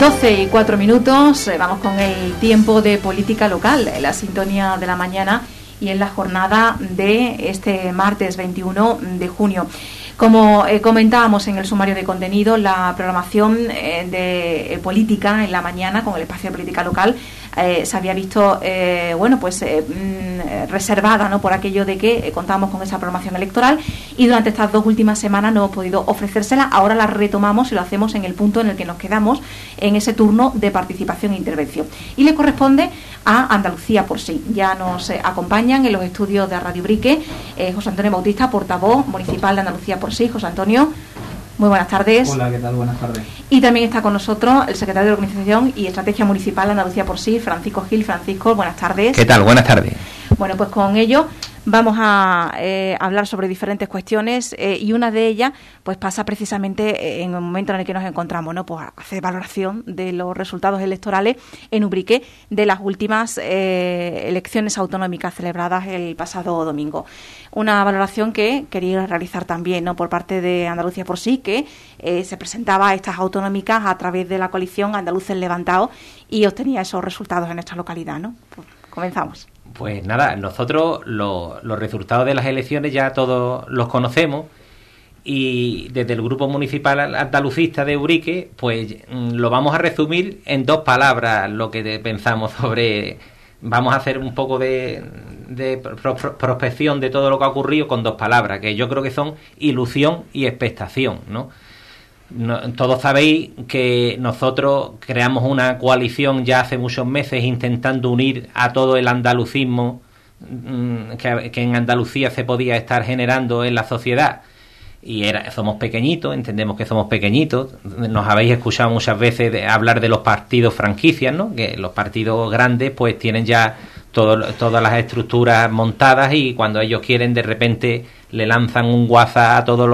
12:04, vamos con el tiempo de política local, la sintonía de la mañana y en la jornada de este martes 21 de junio. Como comentábamos en el sumario de contenido, la programación de política en la mañana con el espacio de política local se había visto reservada, ¿no?, por aquello de que contábamos con esa programación electoral, y durante estas 2 últimas semanas no hemos podido ofrecérsela. Ahora la retomamos y lo hacemos en el punto en el que nos quedamos en ese turno de participación e intervención, y le corresponde a Andalucía por sí. Ya nos acompañan en los estudios de Radio Ubrique José Antonio Bautista, portavoz municipal de Andalucía por sí. José Antonio, muy buenas tardes. Hola, ¿qué tal? Buenas tardes. Y también está con nosotros el secretario de Organización y Estrategia Municipal de Andalucía por sí, Francisco Gil. Francisco, buenas tardes. ¿Qué tal? Buenas tardes. Bueno, pues con ello vamos a hablar sobre diferentes cuestiones y una de ellas pues pasa precisamente en el momento en el que nos encontramos, ¿no? Pues hacer valoración de los resultados electorales en Ubrique de las últimas elecciones autonómicas celebradas el pasado domingo. Una valoración que quería realizar también, ¿no?, por parte de Andalucía por sí, que se presentaba a estas autonómicas a través de la coalición Andaluces Levantados y obtenía esos resultados en nuestra localidad, ¿no? Pues comenzamos. Pues nada, nosotros los resultados de las elecciones ya todos los conocemos, y desde el Grupo Municipal Andalucista de Ubrique pues lo vamos a resumir en 2 palabras lo que pensamos sobre. Vamos a hacer un poco de prospección de todo lo que ha ocurrido con 2 palabras, que yo creo que son ilusión y expectación, ¿no? Todos sabéis que nosotros creamos una coalición ya hace muchos meses intentando unir a todo el andalucismo que en Andalucía se podía estar generando en la sociedad. Y somos pequeñitos, entendemos que somos pequeñitos. Nos habéis escuchado muchas veces hablar de los partidos franquicias, ¿no? Que los partidos grandes pues tienen ya todas las estructuras montadas, y cuando ellos quieren de repente le lanzan un WhatsApp a todos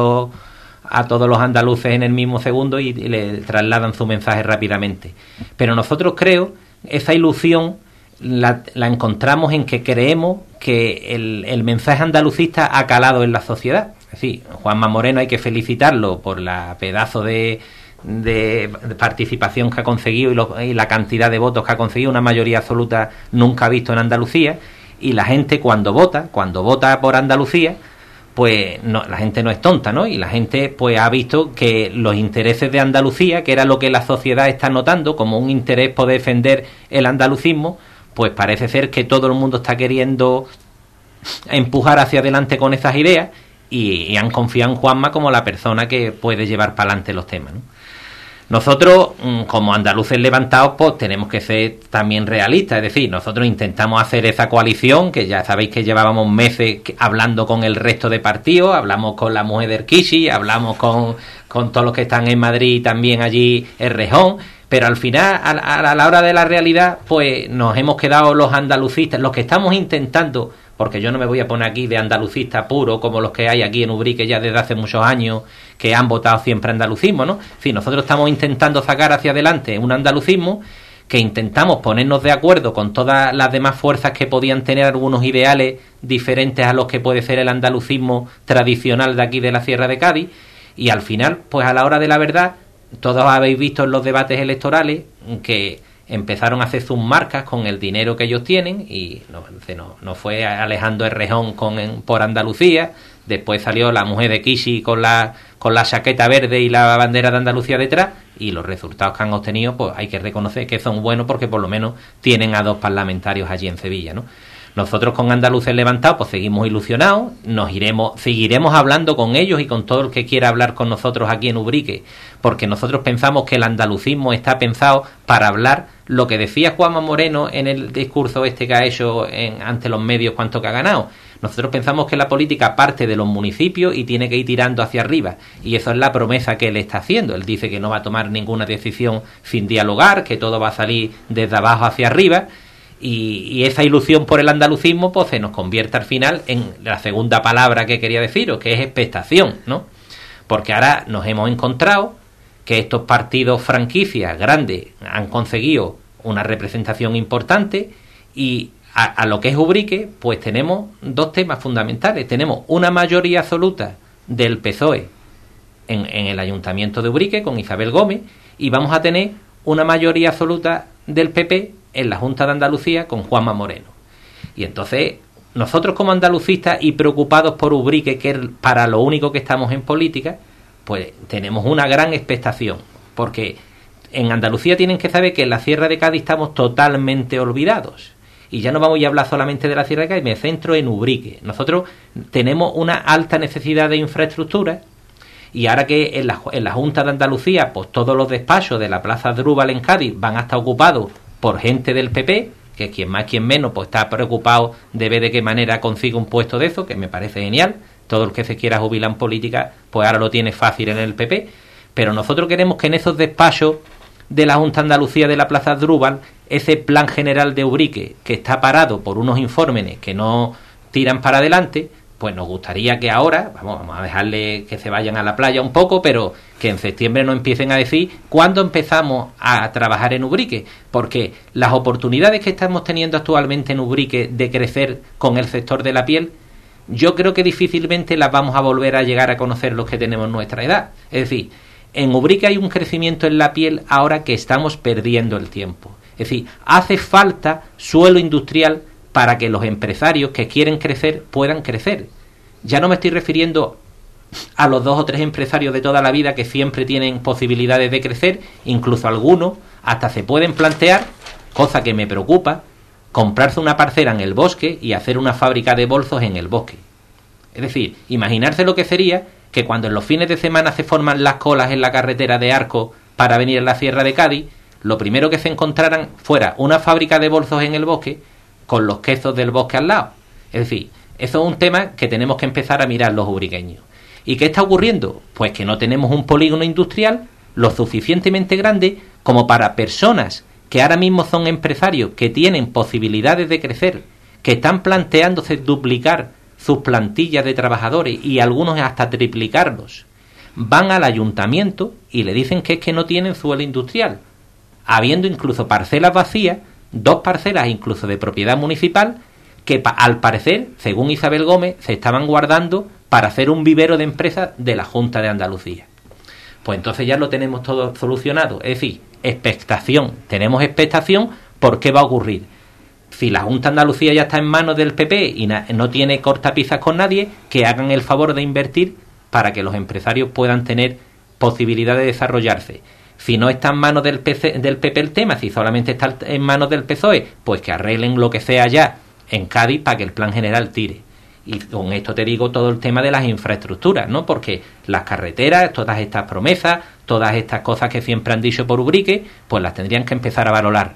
los andaluces en el mismo segundo y le trasladan su mensaje rápidamente. Pero nosotros creo esa ilusión la encontramos en que creemos que el mensaje andalucista ha calado en la sociedad. Es decir, Juanma Moreno hay que felicitarlo por la pedazo de participación que ha conseguido y la cantidad de votos que ha conseguido, una mayoría absoluta nunca visto en Andalucía. Y la gente cuando vota por Andalucía, pues no, la gente no es tonta, ¿no? Y la gente pues ha visto que los intereses de Andalucía, que era lo que la sociedad está notando como un interés por defender el andalucismo, pues parece ser que todo el mundo está queriendo empujar hacia adelante con esas ideas, y han confiado en Juanma como la persona que puede llevar para adelante los temas, ¿no? Nosotros, como Andaluces Levantados, pues tenemos que ser también realistas. Es decir, nosotros intentamos hacer esa coalición, que ya sabéis que llevábamos meses hablando con el resto de partidos, hablamos con la mujer de Erquici, hablamos con todos los que están en Madrid, también allí en Rejón, pero al final, a la hora de la realidad, pues nos hemos quedado los andalucistas, los que estamos intentando, porque yo no me voy a poner aquí de andalucista puro como los que hay aquí en Ubrique ya desde hace muchos años, que han votado siempre andalucismo, ¿no? Sí, nosotros estamos intentando sacar hacia adelante un andalucismo que intentamos ponernos de acuerdo con todas las demás fuerzas que podían tener algunos ideales diferentes a los que puede ser el andalucismo tradicional de aquí de la Sierra de Cádiz, y al final, pues a la hora de la verdad, todos habéis visto en los debates electorales que empezaron a hacer sus marcas con el dinero que ellos tienen, y no fue Alejandro Errejón por Andalucía, después salió la mujer de Kishi con la chaqueta verde y la bandera de Andalucía detrás, y los resultados que han obtenido pues hay que reconocer que son buenos, porque por lo menos tienen a 2 parlamentarios allí en Sevilla, ¿no? Nosotros con Andaluces Levantados pues seguimos ilusionados, seguiremos hablando con ellos y con todo el que quiera hablar con nosotros aquí en Ubrique, porque nosotros pensamos que el andalucismo está pensado para hablar lo que decía Juanma Moreno en el discurso que ha hecho ante los medios, cuánto que ha ganado. Nosotros pensamos que la política parte de los municipios y tiene que ir tirando hacia arriba, y eso es la promesa que él está haciendo. Él dice que no va a tomar ninguna decisión sin dialogar, que todo va a salir desde abajo hacia arriba, y esa ilusión por el andalucismo pues se nos convierte al final en la segunda palabra que quería deciros, que es expectación, ¿no? Porque ahora nos hemos encontrado que estos partidos franquicias grandes han conseguido una representación importante, y a lo que es Ubrique pues tenemos 2 temas fundamentales. Tenemos una mayoría absoluta del PSOE en el Ayuntamiento de Ubrique con Isabel Gómez, y vamos a tener una mayoría absoluta del PP en la Junta de Andalucía con Juanma Moreno. Y entonces, nosotros como andalucistas y preocupados por Ubrique, que es para lo único que estamos en política, pues tenemos una gran expectación, porque en Andalucía tienen que saber que en la Sierra de Cádiz estamos totalmente olvidados. Y ya no vamos a hablar solamente de la Sierra de Cádiz, me centro en Ubrique. Nosotros tenemos una alta necesidad de infraestructura, y ahora que en la Junta de Andalucía, pues todos los despachos de la Plaza Drúbal en Cádiz van a estar ocupados por gente del PP, que quien más quien menos pues está preocupado de ver de qué manera consigue un puesto de eso, que me parece genial. Todo el que se quiera jubilar en política, pues ahora lo tiene fácil en el PP. Pero nosotros queremos que en esos despachos de la Junta de Andalucía de la Plaza Drúbal, ese plan general de Ubrique, que está parado por unos informes que no tiran para adelante, pues nos gustaría que ahora, vamos a dejarle que se vayan a la playa un poco, pero que en septiembre nos empiecen a decir cuándo empezamos a trabajar en Ubrique, porque las oportunidades que estamos teniendo actualmente en Ubrique de crecer con el sector de la piel, yo creo que difícilmente las vamos a volver a llegar a conocer los que tenemos nuestra edad. Es decir, en Ubrique hay un crecimiento en la piel ahora que estamos perdiendo el tiempo. Es decir, hace falta suelo industrial para que los empresarios que quieren crecer puedan crecer. Ya no me estoy refiriendo a los 2 o 3 empresarios de toda la vida que siempre tienen posibilidades de crecer, incluso algunos hasta se pueden plantear, cosa que me preocupa, comprarse una parcela en el bosque y hacer una fábrica de bolsos en el bosque. Es decir, imaginarse lo que sería que cuando en los fines de semana se forman las colas en la carretera de Arco para venir a la Sierra de Cádiz, lo primero que se encontraran fuera una fábrica de bolsos en el bosque con los quesos del bosque al lado. Es decir, eso es un tema que tenemos que empezar a mirar los ubriqueños. ¿Y qué está ocurriendo? Pues que no tenemos un polígono industrial lo suficientemente grande como para personas que ahora mismo son empresarios, que tienen posibilidades de crecer, que están planteándose duplicar sus plantillas de trabajadores y algunos hasta triplicarlos. Van al ayuntamiento y le dicen que es que no tienen suelo industrial, habiendo incluso parcelas vacías, 2 parcelas incluso de propiedad municipal, que al parecer, según Isabel Gómez, se estaban guardando para hacer un vivero de empresas de la Junta de Andalucía. Pues entonces ya lo tenemos todo solucionado. Es decir, expectación. Tenemos expectación por qué va a ocurrir. Si la Junta de Andalucía ya está en manos del PP y no tiene cortapisas con nadie, que hagan el favor de invertir para que los empresarios puedan tener posibilidad de desarrollarse. Si no está en manos del PP el tema, si solamente está en manos del PSOE, pues que arreglen lo que sea ya en Cádiz para que el plan general tire. Y con esto te digo todo el tema de las infraestructuras, ¿no? Porque las carreteras, todas estas promesas, todas estas cosas que siempre han dicho por Ubrique, pues las tendrían que empezar a valorar.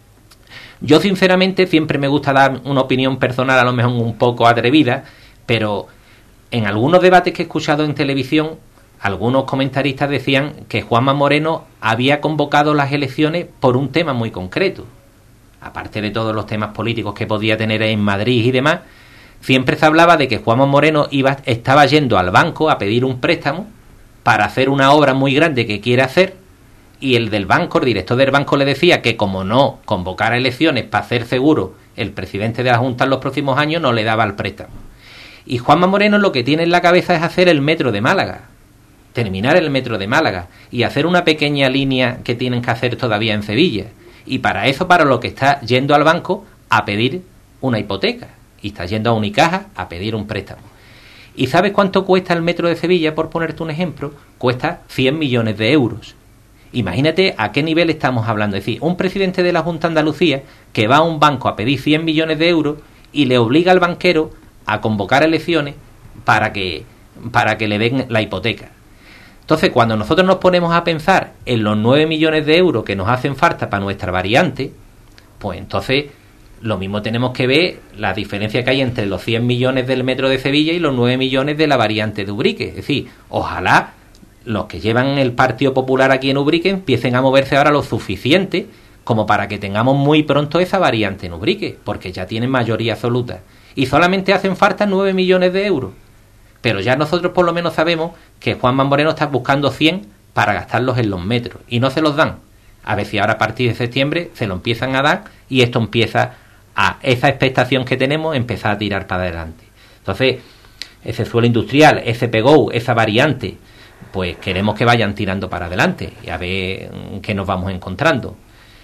Yo sinceramente siempre me gusta dar una opinión personal, a lo mejor un poco atrevida, pero en algunos debates que he escuchado en televisión, algunos comentaristas decían que Juanma Moreno había convocado las elecciones por un tema muy concreto. Aparte de todos los temas políticos que podía tener en Madrid y demás, siempre se hablaba de que Juanma Moreno estaba yendo al banco a pedir un préstamo para hacer una obra muy grande que quiere hacer, y el del banco, el director del banco, le decía que como no convocara elecciones para hacer seguro el presidente de la Junta en los próximos años, no le daba el préstamo. Y Juanma Moreno lo que tiene en la cabeza es hacer el metro de Málaga, terminar el metro de Málaga y hacer una pequeña línea que tienen que hacer todavía en Sevilla. Y para eso, para lo que está yendo al banco a pedir una hipoteca, y está yendo a Unicaja a pedir un préstamo. ¿Y sabes cuánto cuesta el metro de Sevilla? Por ponerte un ejemplo, cuesta 100 millones de euros. Imagínate a qué nivel estamos hablando. Es decir, un presidente de la Junta de Andalucía que va a un banco a pedir 100 millones de euros y le obliga al banquero a convocar elecciones para que le den la hipoteca. Entonces, cuando nosotros nos ponemos a pensar en los 9 millones de euros que nos hacen falta para nuestra variante, pues entonces lo mismo tenemos que ver la diferencia que hay entre los 100 millones del metro de Sevilla y los 9 millones de la variante de Ubrique. Es decir, ojalá los que llevan el Partido Popular aquí en Ubrique empiecen a moverse ahora lo suficiente como para que tengamos muy pronto esa variante en Ubrique, porque ya tienen mayoría absoluta. Y solamente hacen falta 9 millones de euros. Pero ya nosotros por lo menos sabemos que Juanma Moreno está buscando 100 para gastarlos en los metros. Y no se los dan. A ver si ahora a partir de septiembre se lo empiezan a dar y esto empieza a esa expectación que tenemos empezar a tirar para adelante. Entonces, ese suelo industrial, ese PGO, esa variante, pues queremos que vayan tirando para adelante y a ver qué nos vamos encontrando.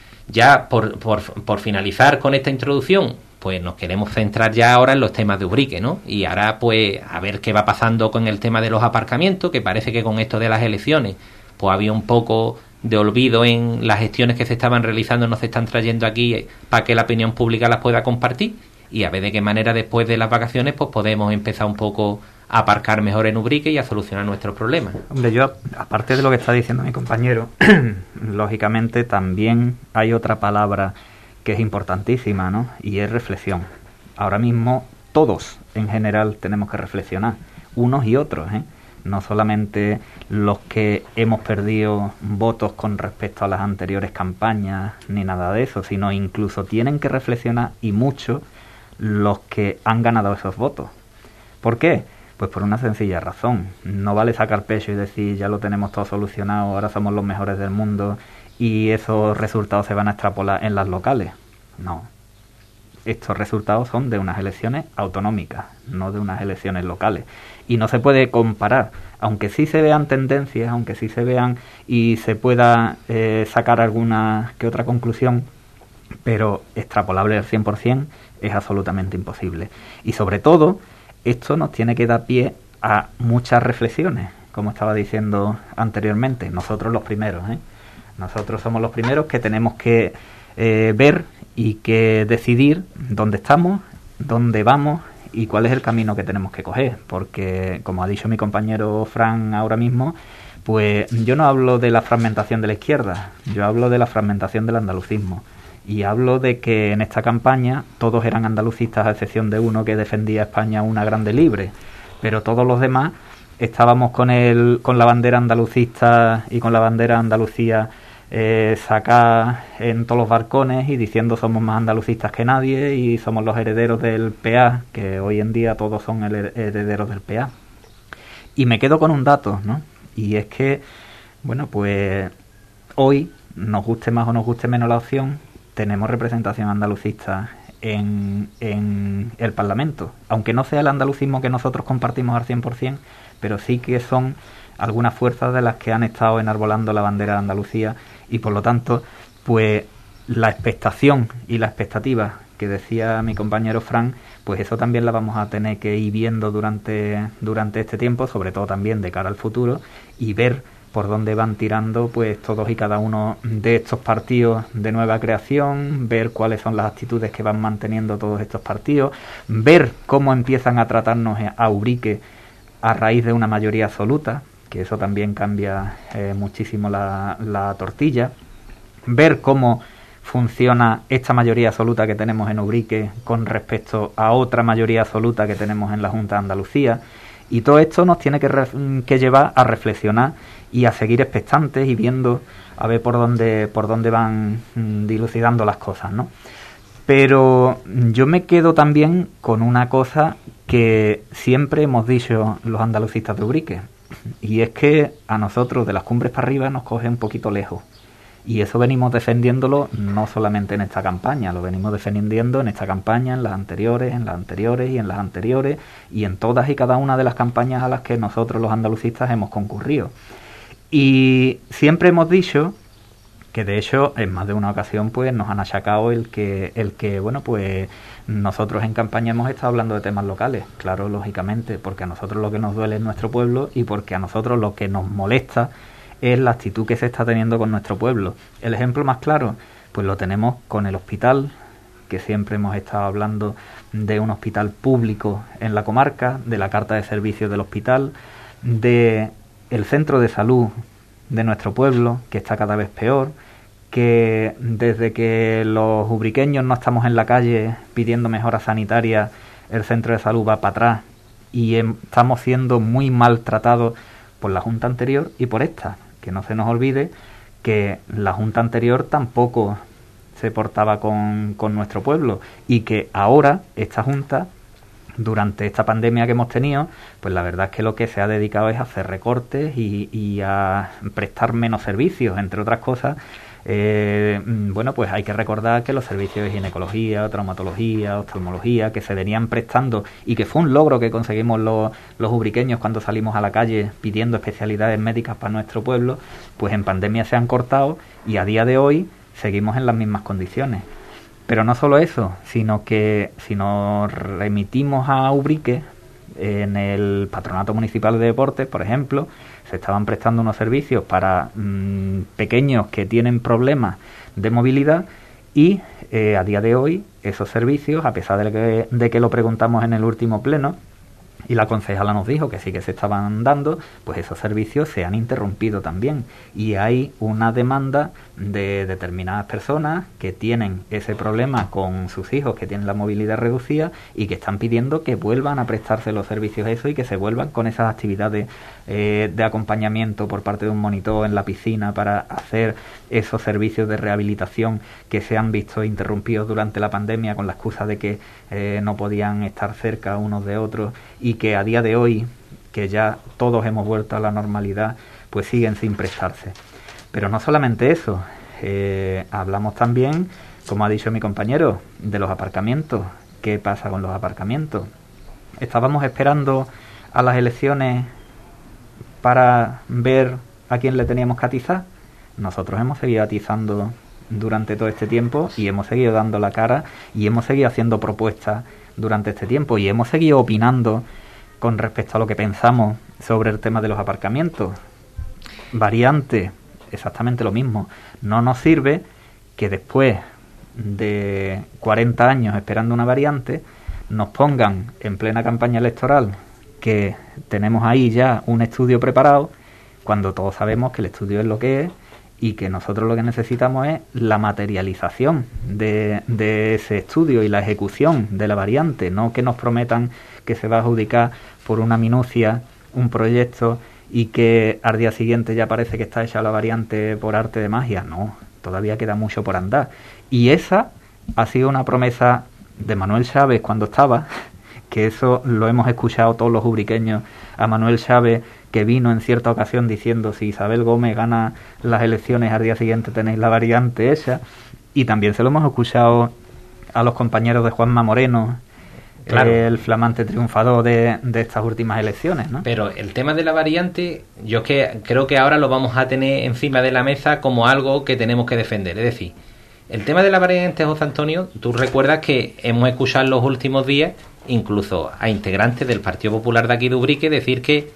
Ya por finalizar con esta introducción, pues nos queremos centrar ya ahora en los temas de Ubrique, ¿no? Y ahora pues a ver qué va pasando con el tema de los aparcamientos, que parece que con esto de las elecciones pues había un poco de olvido en las gestiones que se estaban realizando, no se están trayendo aquí para que la opinión pública las pueda compartir, y a ver de qué manera después de las vacaciones pues podemos empezar un poco a aparcar mejor en Ubrique y a solucionar nuestros problemas. Hombre, yo, aparte de lo que está diciendo mi compañero, lógicamente también hay otra palabra que es importantísima, ¿no? Y es reflexión. Ahora mismo todos en general tenemos que reflexionar, unos y otros, ¿eh? No solamente los que hemos perdido votos con respecto a las anteriores campañas ni nada de eso, sino incluso tienen que reflexionar, y mucho, los que han ganado esos votos. ¿Por qué? Pues por una sencilla razón. No vale sacar pecho y decir ya lo tenemos todo solucionado, ahora somos los mejores del mundo y esos resultados se van a extrapolar en las locales. No. Estos resultados son de unas elecciones autonómicas, no de unas elecciones locales. Y no se puede comparar, aunque sí se vean tendencias, aunque sí se vean y se pueda sacar alguna que otra conclusión, pero extrapolable al 100% es absolutamente imposible. Y sobre todo, esto nos tiene que dar pie a muchas reflexiones, como estaba diciendo anteriormente. Nosotros los primeros, ¿eh? Nosotros somos los primeros que tenemos que ver y que decidir dónde estamos, dónde vamos y cuál es el camino que tenemos que coger, porque como ha dicho mi compañero Fran ahora mismo, pues yo no hablo de la fragmentación de la izquierda, yo hablo de la fragmentación del andalucismo, y hablo de que en esta campaña todos eran andalucistas a excepción de uno que defendía a España una grande libre, pero todos los demás estábamos con la bandera andalucista y con la bandera Andalucía sacada en todos los balcones y diciendo somos más andalucistas que nadie y somos los herederos del PA, que hoy en día todos son herederos del PA. Y me quedo con un dato, ¿no? Y es que, bueno, pues hoy, nos guste más o nos guste menos la opción, tenemos representación andalucista en el Parlamento, aunque no sea el andalucismo que nosotros compartimos al 100%, pero sí que son algunas fuerzas de las que han estado enarbolando la bandera de Andalucía, y por lo tanto, pues la expectación y la expectativa que decía mi compañero Fran, pues eso también la vamos a tener que ir viendo durante este tiempo, sobre todo también de cara al futuro, y ver por dónde van tirando pues todos y cada uno de estos partidos de nueva creación, ver cuáles son las actitudes que van manteniendo todos estos partidos, ver cómo empiezan a tratarnos a Ubrique a raíz de una mayoría absoluta, que eso también cambia muchísimo la tortilla, ver cómo funciona esta mayoría absoluta que tenemos en Ubrique con respecto a otra mayoría absoluta que tenemos en la Junta de Andalucía, y todo esto nos tiene que llevar a reflexionar y a seguir expectantes y viendo a ver por dónde van dilucidando las cosas, ¿no? Pero yo me quedo también con una cosa que siempre hemos dicho los andalucistas de Ubrique, y es que a nosotros de las cumbres para arriba nos coge un poquito lejos, y eso venimos defendiéndolo no solamente en esta campaña, lo venimos defendiendo en esta campaña, en las anteriores y en las anteriores y en todas y cada una de las campañas a las que nosotros los andalucistas hemos concurrido. Y siempre hemos dicho que de hecho en más de una ocasión pues nos han achacado el que bueno, pues nosotros en campaña hemos estado hablando de temas locales, claro, lógicamente, porque a nosotros lo que nos duele es nuestro pueblo y porque a nosotros lo que nos molesta es la actitud que se está teniendo con nuestro pueblo. El ejemplo más claro pues lo tenemos con el hospital, que siempre hemos estado hablando de un hospital público en la comarca, de la carta de servicios del hospital, de el centro de salud de nuestro pueblo, que está cada vez peor, que desde que los ubriqueños no estamos en la calle pidiendo mejoras sanitarias, el centro de salud va para atrás y estamos siendo muy maltratados por la Junta anterior y por esta. Que no se nos olvide que la Junta anterior tampoco se portaba con nuestro pueblo y que ahora esta Junta, durante esta pandemia que hemos tenido, pues la verdad es que lo que se ha dedicado es a hacer recortes y a prestar menos servicios, entre otras cosas, Bueno, pues hay que recordar que los servicios de ginecología, traumatología, oftalmología, que se venían prestando y que fue un logro que conseguimos los ubriqueños cuando salimos a la calle pidiendo especialidades médicas para nuestro pueblo, pues en pandemia se han cortado y a día de hoy seguimos en las mismas condiciones. Pero no solo eso, sino que si nos remitimos a Ubrique, en el Patronato Municipal de Deportes, por ejemplo, se estaban prestando unos servicios para pequeños que tienen problemas de movilidad y a día de hoy esos servicios, a pesar de que lo preguntamos en el último pleno y la concejala nos dijo que sí que se estaban dando, pues esos servicios se han interrumpido también y hay una demanda de determinadas personas que tienen ese problema con sus hijos que tienen la movilidad reducida y que están pidiendo que vuelvan a prestarse los servicios eso y que se vuelvan con esas actividades de acompañamiento por parte de un monitor en la piscina para hacer esos servicios de rehabilitación que se han visto interrumpidos durante la pandemia con la excusa de que no podían estar cerca unos de otros y que a día de hoy, que ya todos hemos vuelto a la normalidad, pues siguen sin prestarse. Pero no solamente eso, hablamos también, como ha dicho mi compañero, de los aparcamientos. ¿Qué pasa con los aparcamientos? Estábamos esperando a las elecciones para ver a quién le teníamos que atizar. Nosotros hemos seguido atizando durante todo este tiempo y hemos seguido dando la cara y hemos seguido haciendo propuestas durante este tiempo y hemos seguido opinando con respecto a lo que pensamos sobre el tema de los aparcamientos. Variante, exactamente lo mismo. No nos sirve que después de 40 años esperando una variante nos pongan en plena campaña electoral que tenemos ahí ya un estudio preparado cuando todos sabemos que el estudio es lo que es y que nosotros lo que necesitamos es la materialización de ese estudio y la ejecución de la variante, no que nos prometan que se va a adjudicar por una minucia un proyecto y que al día siguiente ya parece que está hecha la variante por arte de magia. No, todavía queda mucho por andar. Y esa ha sido una promesa de Manuel Chávez cuando estaba, que eso lo hemos escuchado todos los ubriqueños, a Manuel Chávez, que vino en cierta ocasión diciendo si Isabel Gómez gana las elecciones al día siguiente tenéis la variante esa, y también se lo hemos escuchado a los compañeros de Juanma Moreno, claro, el flamante triunfador de estas últimas elecciones, ¿no? Pero el tema de la variante, yo creo que ahora lo vamos a tener encima de la mesa como algo que tenemos que defender. Es decir, el tema de la variante, José Antonio, tú recuerdas que hemos escuchado en los últimos días incluso a integrantes del Partido Popular de aquí de Ubrique decir que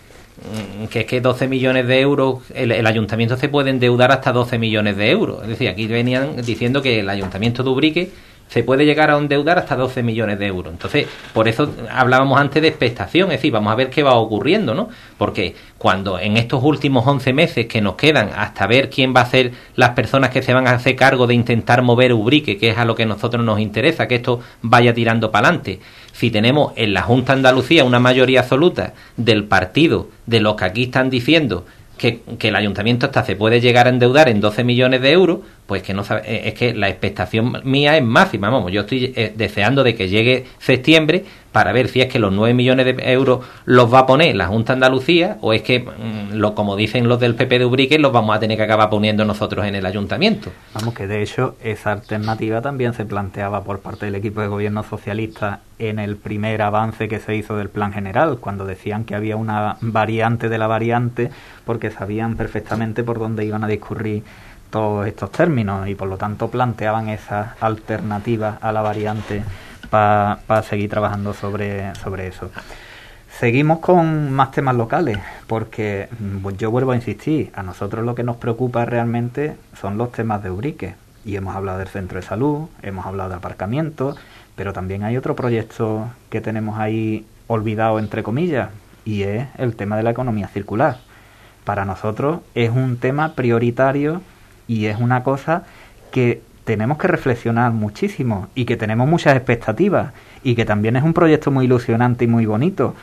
es que 12 millones de euros, el ayuntamiento se puede endeudar hasta 12 millones de euros. Es decir, aquí venían diciendo que el ayuntamiento de Ubrique se puede llegar a endeudar hasta 12 millones de euros. Entonces, por eso hablábamos antes de expectación, es decir, vamos a ver qué va ocurriendo, ¿no? Porque cuando en estos últimos 11 meses que nos quedan hasta ver quién va a ser las personas que se van a hacer cargo de intentar mover Ubrique, que es a lo que a nosotros nos interesa, que esto vaya tirando para adelante, si tenemos en la Junta de Andalucía una mayoría absoluta del partido de los que aquí están diciendo que el ayuntamiento hasta se puede llegar a endeudar en 12 millones de euros, pues que no es que la expectación mía es máxima. Vamos, yo estoy deseando de que llegue septiembre para ver si es que los 9 millones de euros los va a poner la Junta de Andalucía o es que, como dicen los del PP de Ubrique, los vamos a tener que acabar poniendo nosotros en el ayuntamiento. Vamos, que de hecho esa alternativa también se planteaba por parte del equipo de gobierno socialista en el primer avance que se hizo del plan general, cuando decían que había una variante de la variante porque sabían perfectamente por dónde iban a discurrir todos estos términos y por lo tanto planteaban esas alternativas a la variante para seguir trabajando sobre eso. Seguimos con más temas locales porque yo vuelvo a insistir, a nosotros lo que nos preocupa realmente son los temas de Ubrique y hemos hablado del centro de salud, hemos hablado de aparcamiento, pero también hay otro proyecto que tenemos ahí olvidado entre comillas y es el tema de la economía circular. Para nosotros es un tema prioritario y es una cosa que tenemos que reflexionar muchísimo y que tenemos muchas expectativas y que también es un proyecto muy ilusionante y muy bonito.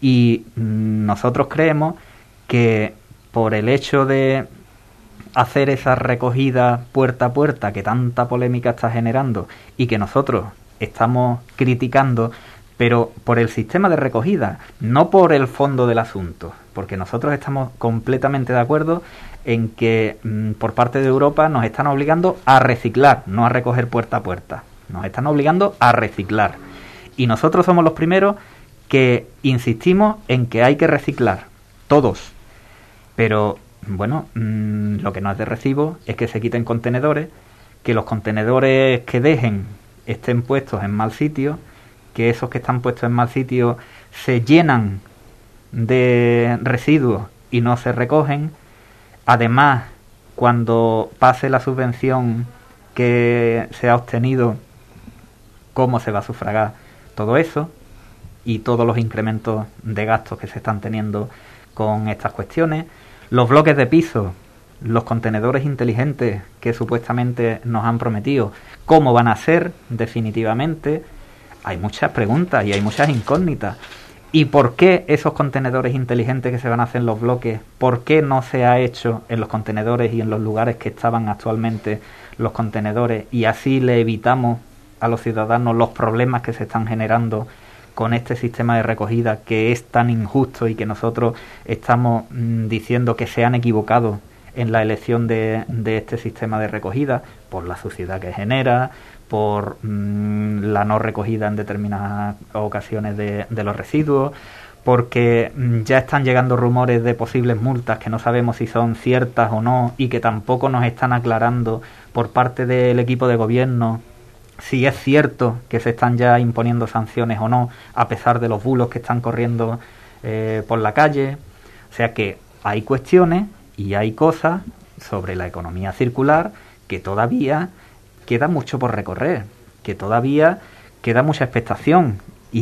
Y nosotros creemos que por el hecho de hacer esa recogida puerta a puerta que tanta polémica está generando y que nosotros estamos criticando, pero por el sistema de recogida, no por el fondo del asunto, porque nosotros estamos completamente de acuerdo en que por parte de Europa nos están obligando a reciclar, no a recoger puerta a puerta. Nos están obligando a reciclar. Y nosotros somos los primeros que insistimos en que hay que reciclar, todos. Pero, bueno, lo que no es de recibo es que se quiten contenedores, que los contenedores que dejen estén puestos en mal sitio, que esos que están puestos en mal sitio se llenan de residuos y no se recogen. Además, cuando pase la subvención que se ha obtenido, ¿cómo se va a sufragar todo eso? Y todos los incrementos de gastos que se están teniendo con estas cuestiones. Los bloques de piso, los contenedores inteligentes que supuestamente nos han prometido, ¿cómo van a ser definitivamente? Hay muchas preguntas y hay muchas incógnitas. ¿Y por qué esos contenedores inteligentes que se van a hacer en los bloques, por qué no se ha hecho en los contenedores y en los lugares que estaban actualmente los contenedores? Y así le evitamos a los ciudadanos los problemas que se están generando con este sistema de recogida que es tan injusto y que nosotros estamos diciendo que se han equivocado en la elección de este sistema de recogida por la suciedad que genera, por la no recogida en determinadas ocasiones de los residuos, porque ya están llegando rumores de posibles multas que no sabemos si son ciertas o no y que tampoco nos están aclarando por parte del equipo de gobierno si es cierto que se están ya imponiendo sanciones o no, a pesar de los bulos que están corriendo por la calle. O sea que hay cuestiones y hay cosas sobre la economía circular que todavía queda mucho por recorrer, que todavía queda mucha expectación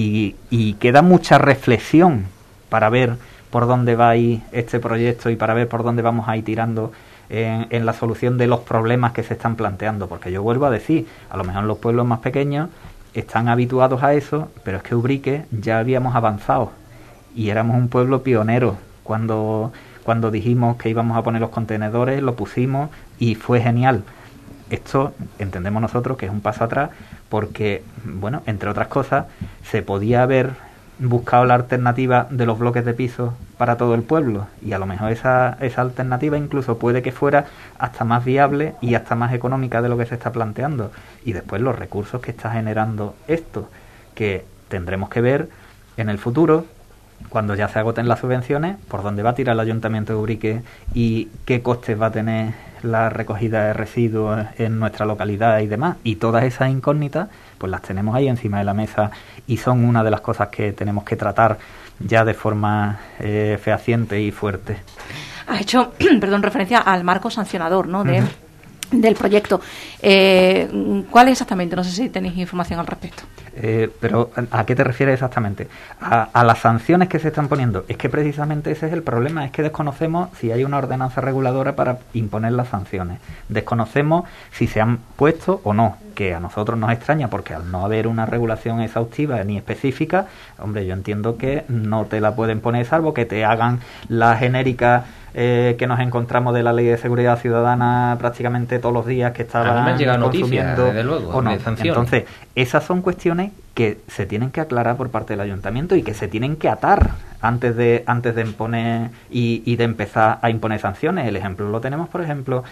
y queda mucha reflexión para ver por dónde va a ir este proyecto y para ver por dónde vamos a ir tirando en la solución de los problemas que se están planteando, porque yo vuelvo a decir, a lo mejor los pueblos más pequeños están habituados a eso, pero es que Ubrique ya habíamos avanzado y éramos un pueblo pionero cuando dijimos que íbamos a poner los contenedores, lo pusimos y fue genial. Esto entendemos nosotros que es un paso atrás porque, bueno, entre otras cosas, se podía haber buscado la alternativa de los bloques de piso para todo el pueblo y a lo mejor esa alternativa incluso puede que fuera hasta más viable y hasta más económica de lo que se está planteando. Y después los recursos que está generando esto, que tendremos que ver en el futuro, cuando ya se agoten las subvenciones, por dónde va a tirar el Ayuntamiento de Ubrique y qué costes va a tener la recogida de residuos en nuestra localidad y demás. Y todas esas incógnitas pues las tenemos ahí encima de la mesa y son una de las cosas que tenemos que tratar ya de forma fehaciente y fuerte. Has hecho referencia al marco sancionador, ¿no? Del proyecto. ¿Cuál es exactamente? No sé si tenéis información al respecto. Pero ¿a qué te refieres exactamente? A las sanciones que se están poniendo. Es que precisamente ese es el problema, es que desconocemos si hay una ordenanza reguladora para imponer las sanciones. Desconocemos si se han puesto o no, que a nosotros nos extraña porque al no haber una regulación exhaustiva ni específica, hombre, yo entiendo que no te la pueden poner salvo que te hagan la genérica que nos encontramos de la Ley de Seguridad Ciudadana prácticamente todos los días que estaban a mí me han llegado noticias, desde luego, o no. De sanciones. Entonces, esas son cuestiones que se tienen que aclarar por parte del Ayuntamiento y que se tienen que atar antes de imponer y de empezar a imponer sanciones. El ejemplo lo tenemos, por ejemplo,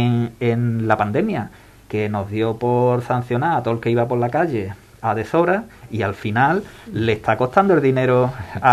en la pandemia, que nos dio por sancionar a todo el que iba por la calle a deshora y al final le está costando el dinero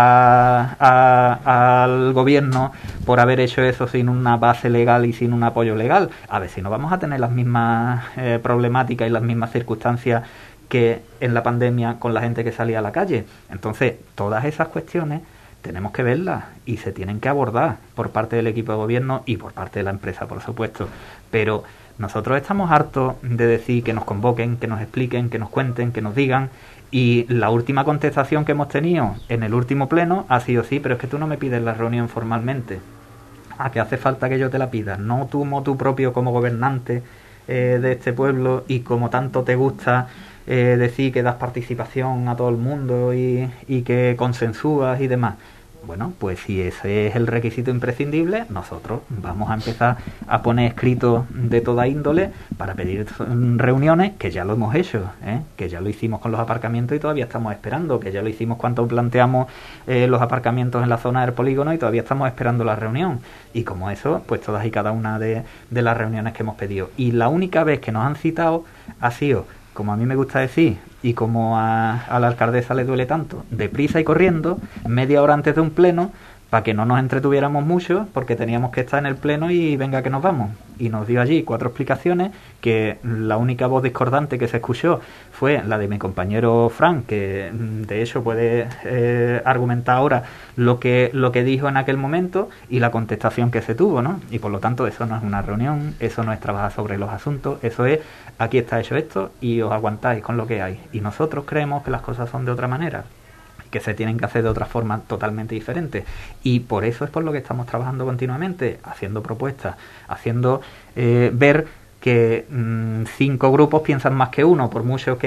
al gobierno por haber hecho eso sin una base legal y sin un apoyo legal. A ver si no vamos a tener las mismas problemáticas y las mismas circunstancias que en la pandemia con la gente que salía a la calle. Entonces, todas esas cuestiones tenemos que verlas y se tienen que abordar por parte del equipo de gobierno y por parte de la empresa, por supuesto. Pero nosotros estamos hartos de decir que nos convoquen, que nos expliquen, que nos cuenten, que nos digan, y la última contestación que hemos tenido en el último pleno ha sido sí, pero es que tú no me pides la reunión formalmente. ¿A qué hace falta que yo te la pida? No tú propio como gobernante de este pueblo y como tanto te gusta decir que das participación a todo el mundo y que consensúas y demás. Bueno, pues si ese es el requisito imprescindible, nosotros vamos a empezar a poner escritos de toda índole para pedir reuniones, que ya lo hemos hecho, que ya lo hicimos con los aparcamientos y todavía estamos esperando, que ya lo hicimos cuando planteamos los aparcamientos en la zona del polígono y todavía estamos esperando la reunión. Y como eso, pues todas y cada una de las reuniones que hemos pedido. Y la única vez que nos han citado ha sido, como a mí me gusta decir, y como a la alcaldesa le duele tanto, deprisa y corriendo, media hora antes de un pleno, para que no nos entretuviéramos mucho, porque teníamos que estar en el pleno y venga que nos vamos. Y nos dio allí 4 explicaciones, que la única voz discordante que se escuchó fue la de mi compañero Frank, que de hecho puede argumentar ahora lo que dijo en aquel momento y la contestación que se tuvo, ¿no? Y por lo tanto eso no es una reunión, eso no es trabajar sobre los asuntos, eso es, aquí está hecho esto y os aguantáis con lo que hay. Y nosotros creemos que las cosas son de otra manera, que se tienen que hacer de otra forma totalmente diferente, y por eso es por lo que estamos trabajando continuamente, haciendo propuestas, haciendo ver que 5 grupos piensan más que uno, por mucho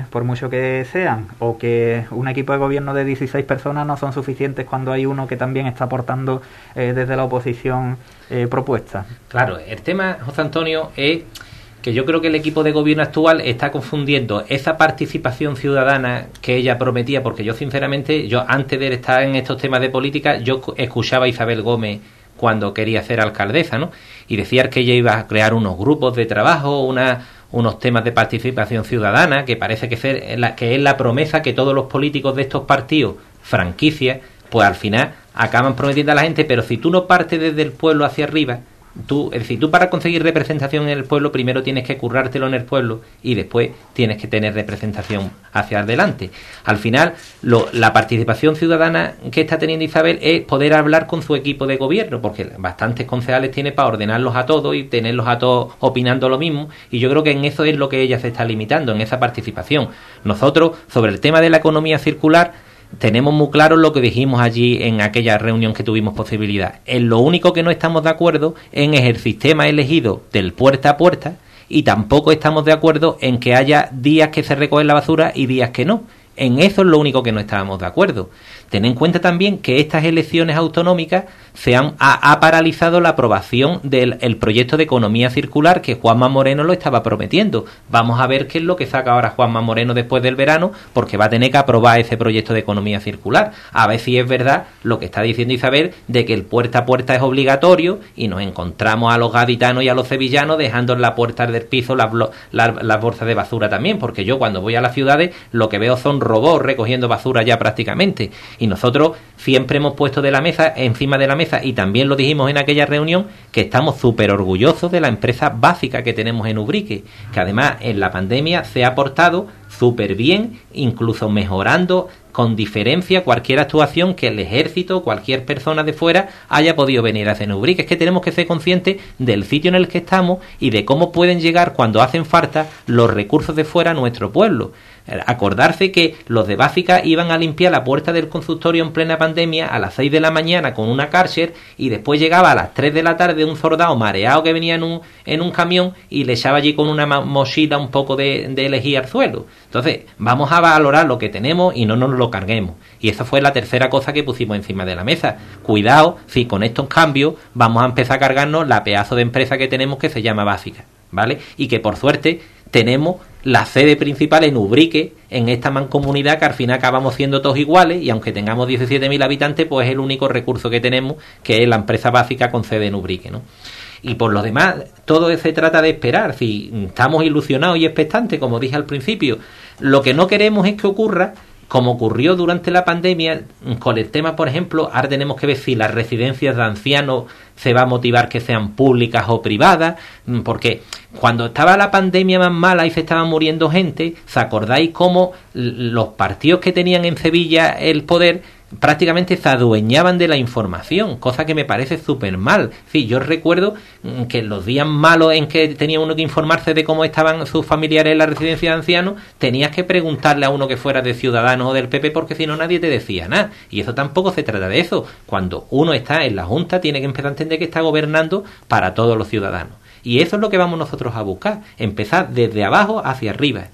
que sean, o que un equipo de gobierno de 16 personas no son suficientes cuando hay uno que también está aportando desde la oposición propuestas. Claro, el tema, José Antonio, es que yo creo que el equipo de gobierno actual está confundiendo esa participación ciudadana que ella prometía, porque yo sinceramente, yo antes de estar en estos temas de política, yo escuchaba a Isabel Gómez cuando quería ser alcaldesa, ¿no? Y decía que ella iba a crear unos grupos de trabajo, unos temas de participación ciudadana, que parece que es la promesa que todos los políticos de estos partidos, franquicias, pues al final acaban prometiendo a la gente, pero si tú no partes desde el pueblo hacia arriba, tú para conseguir representación en el pueblo primero tienes que currártelo en el pueblo y después tienes que tener representación hacia adelante. Al final, la participación ciudadana que está teniendo Isabel es poder hablar con su equipo de gobierno, porque bastantes concejales tiene para ordenarlos a todos y tenerlos a todos opinando lo mismo, y yo creo que en eso es lo que ella se está limitando, en esa participación. Nosotros, sobre el tema de la economía circular, tenemos muy claro lo que dijimos allí en aquella reunión que tuvimos posibilidad. En lo único que no estamos de acuerdo es el sistema elegido del puerta a puerta, y tampoco estamos de acuerdo en que haya días que se recoge la basura y días que no. En eso es lo único que no estábamos de acuerdo. Ten en cuenta también que estas elecciones autonómicas ha paralizado la aprobación del proyecto de economía circular que Juanma Moreno lo estaba prometiendo. Vamos a ver qué es lo que saca ahora Juanma Moreno después del verano, porque va a tener que aprobar ese proyecto de economía circular. A ver si es verdad lo que está diciendo Isabel, de que el puerta a puerta es obligatorio y nos encontramos a los gaditanos y a los sevillanos dejando en la puerta del piso las bolsas de basura también, porque yo cuando voy a las ciudades lo que veo son robots recogiendo basura ya prácticamente. Y nosotros siempre hemos puesto encima de la mesa, y también lo dijimos en aquella reunión, que estamos súper orgullosos de la empresa básica que tenemos en Ubrique, que además en la pandemia se ha portado súper bien, incluso mejorando con diferencia cualquier actuación que el ejército o cualquier persona de fuera haya podido venir a hacer en Ubrique. Es que tenemos que ser conscientes del sitio en el que estamos y de cómo pueden llegar cuando hacen falta los recursos de fuera a nuestro pueblo. Acordarse que los de Básica iban a limpiar la puerta del consultorio en plena pandemia a las 6 de la mañana con una Karcher, y después llegaba a las 3 de la tarde un soldado mareado que venía en un camión y le echaba allí con una mochila un poco de lejía al suelo. Entonces, vamos a valorar lo que tenemos y no nos lo carguemos. Y esa fue la tercera cosa que pusimos encima de la mesa. Cuidado si con estos cambios vamos a empezar a cargarnos la pedazo de empresa que tenemos, que se llama Básica, ¿vale? Y que por suerte tenemos la sede principal en Ubrique, en esta mancomunidad que al final acabamos siendo todos iguales, y aunque tengamos 17.000 habitantes, pues es el único recurso que tenemos, que es la empresa Básica con sede en Ubrique, ¿no? Y por lo demás, todo se trata de esperar. Si estamos ilusionados y expectantes, como dije al principio, lo que no queremos es que ocurra como ocurrió durante la pandemia con el tema, por ejemplo, ahora tenemos que ver si las residencias de ancianos se va a motivar que sean públicas o privadas, porque cuando estaba la pandemia más mala y se estaba muriendo gente, ¿os acordáis cómo los partidos que tenían en Sevilla el poder prácticamente se adueñaban de la información, cosa que me parece súper mal? Sí, yo recuerdo que en los días malos en que tenía uno que informarse de cómo estaban sus familiares en la residencia de ancianos, tenías que preguntarle a uno que fuera de Ciudadanos o del PP, porque si no nadie te decía nada. Y eso tampoco se trata de eso. Cuando uno está en la Junta tiene que empezar a entender que está gobernando para todos los ciudadanos. Y eso es lo que vamos nosotros a buscar, empezar desde abajo hacia arriba.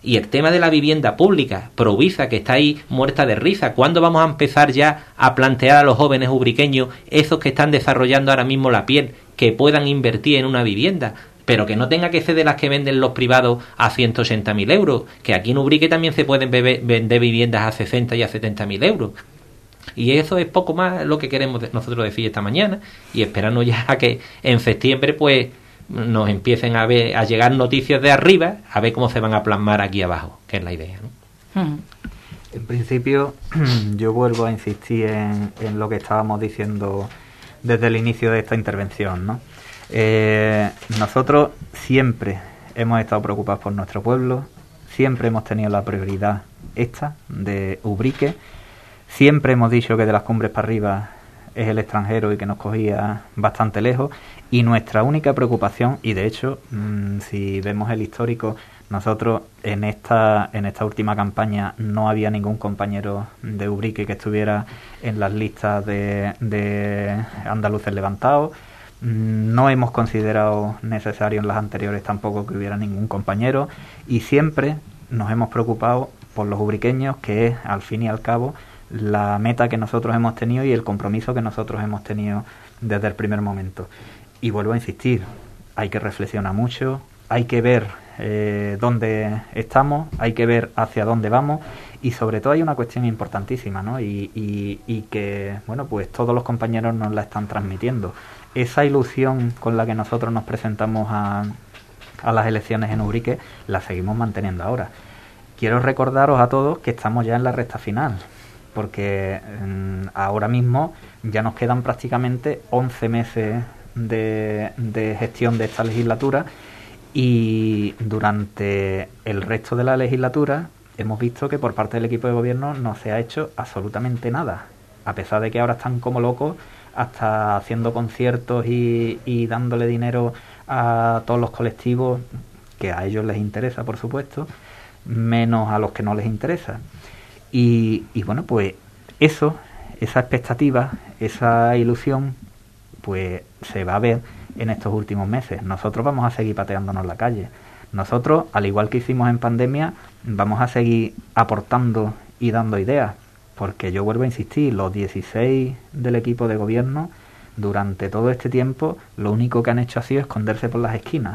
Y el tema de la vivienda pública, Provisa, que está ahí muerta de risa, ¿cuándo vamos a empezar ya a plantear a los jóvenes ubriqueños, esos que están desarrollando ahora mismo la piel, que puedan invertir en una vivienda? Pero que no tenga que ser de las que venden los privados a 180.000 euros, que aquí en Ubrique también se pueden vender viviendas a 60 y a 70.000 euros. Y eso es poco más lo que queremos nosotros decir esta mañana, y esperando ya a que en septiembre pues nos empiecen a llegar noticias de arriba, a ver cómo se van a plasmar aquí abajo, que es la idea, ¿no? En principio, yo vuelvo a insistir en lo que estábamos diciendo desde el inicio de esta intervención, ¿no? Nosotros siempre hemos estado preocupados por nuestro pueblo, siempre hemos tenido la prioridad esta de Ubrique, siempre hemos dicho que de las cumbres para arriba es el extranjero y que nos cogía bastante lejos, y nuestra única preocupación, y de hecho si vemos el histórico, nosotros en esta última campaña no había ningún compañero de Ubrique que estuviera en las listas de andaluces levantados. No hemos considerado necesario en las anteriores tampoco que hubiera ningún compañero, y siempre nos hemos preocupado por los ubriqueños, que es al fin y al cabo la meta que nosotros hemos tenido y el compromiso que nosotros hemos tenido desde el primer momento. Y vuelvo a insistir, hay que reflexionar mucho, hay que ver dónde estamos, hay que ver hacia dónde vamos, y sobre todo hay una cuestión importantísima, ¿no? Y que, bueno, pues todos los compañeros nos la están transmitiendo. Esa ilusión con la que nosotros nos presentamos a las elecciones en Ubrique la seguimos manteniendo ahora. Quiero recordaros a todos que estamos ya en la recta final, porque ahora mismo ya nos quedan prácticamente 11 meses de gestión de esta legislatura, y durante el resto de la legislatura hemos visto que por parte del equipo de gobierno no se ha hecho absolutamente nada, a pesar de que ahora están como locos hasta haciendo conciertos y dándole dinero a todos los colectivos, que a ellos les interesa, por supuesto, menos a los que no les interesa. Y bueno, pues esa expectativa, esa ilusión, pues se va a ver en estos últimos meses. Nosotros vamos a seguir pateándonos la calle. Nosotros, al igual que hicimos en pandemia, vamos a seguir aportando y dando ideas, porque yo vuelvo a insistir, los 16 del equipo de gobierno durante todo este tiempo lo único que han hecho ha sido esconderse por las esquinas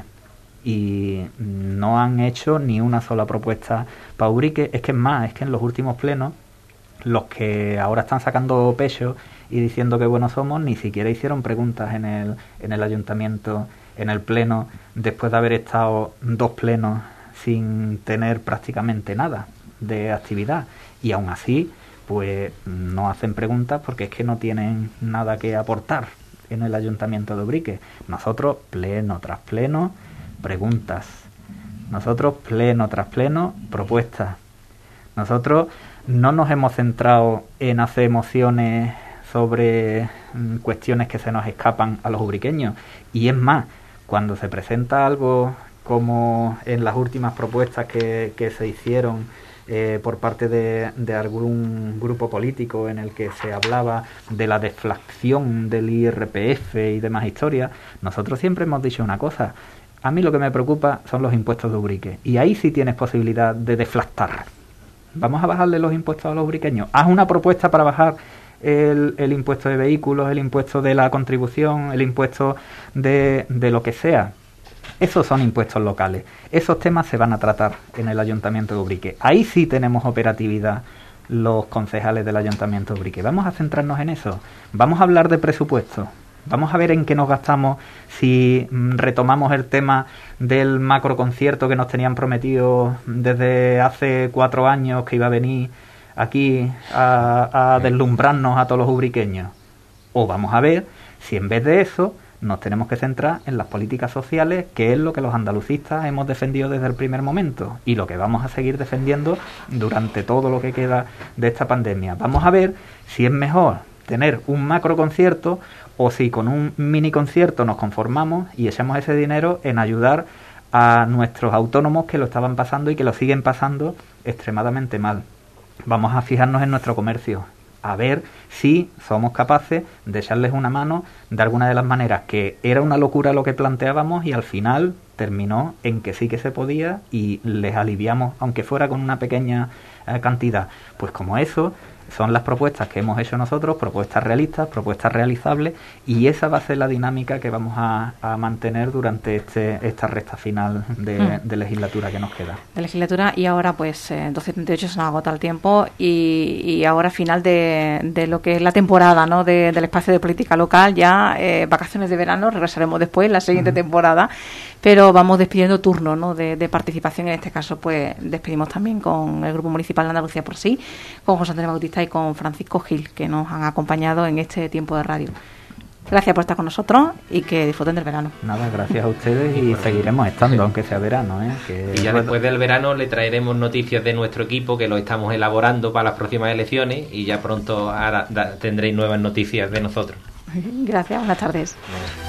y no han hecho ni una sola propuesta para Ubrique. Es que es más, es que en los últimos plenos los que ahora están sacando pecho y diciendo que buenos somos ni siquiera hicieron preguntas en el ayuntamiento, en el pleno, después de haber estado 2 plenos sin tener prácticamente nada de actividad, y aún así pues no hacen preguntas porque es que no tienen nada que aportar en el ayuntamiento de Ubrique. Nosotros pleno tras pleno preguntas, nosotros pleno tras pleno propuestas. Nosotros no nos hemos centrado en hacer mociones sobre cuestiones que se nos escapan a los ubriqueños, y es más, cuando se presenta algo como en las últimas propuestas que se hicieron por parte de algún grupo político en el que se hablaba de la deflación del IRPF y demás historias, nosotros siempre hemos dicho una cosa: a mí lo que me preocupa son los impuestos de Ubrique, y ahí sí tienes posibilidad de deflactar. Vamos a bajarle los impuestos a los ubriqueños. Haz una propuesta para bajar el impuesto de vehículos, el impuesto de la contribución, el impuesto de lo que sea. Esos son impuestos locales. Esos temas se van a tratar en el Ayuntamiento de Ubrique. Ahí sí tenemos operatividad los concejales del Ayuntamiento de Ubrique. Vamos a centrarnos en eso. Vamos a hablar de presupuesto. Vamos a ver en qué nos gastamos si retomamos el tema del macroconcierto que nos tenían prometido desde hace 4 años, que iba a venir aquí a deslumbrarnos a todos los ubriqueños. O vamos a ver si en vez de eso nos tenemos que centrar en las políticas sociales, que es lo que los andalucistas hemos defendido desde el primer momento y lo que vamos a seguir defendiendo durante todo lo que queda de esta pandemia. Vamos a ver si es mejor tener un macroconcierto o si con un mini concierto nos conformamos y echamos ese dinero en ayudar a nuestros autónomos que lo estaban pasando y que lo siguen pasando extremadamente mal. Vamos a fijarnos en nuestro comercio, a ver si somos capaces de echarles una mano de alguna de las maneras, que era una locura lo que planteábamos y al final terminó en que sí que se podía y les aliviamos, aunque fuera con una pequeña cantidad. Pues como eso, son las propuestas que hemos hecho nosotros, propuestas realistas, propuestas realizables, y esa va a ser la dinámica que vamos a mantener durante esta recta final de legislatura que nos queda. De legislatura, y ahora pues 12:38 se nos agota el tiempo, y ahora final de lo que es la temporada, ¿no?, del espacio de política local, ya vacaciones de verano, regresaremos después, la siguiente temporada, pero vamos despidiendo turnos, ¿no?, de participación. En este caso pues despedimos también con el Grupo Municipal de Andalucía por Sí, con José Antonio Bautista y con Francisco Gil, que nos han acompañado en este tiempo de radio. Gracias por estar con nosotros y que disfruten del verano. Nada, gracias a ustedes, y seguiremos estando, aunque sea verano, y ya después del verano le traeremos noticias de nuestro equipo, que lo estamos elaborando para las próximas elecciones, y ya pronto tendréis nuevas noticias de nosotros. Gracias, buenas tardes.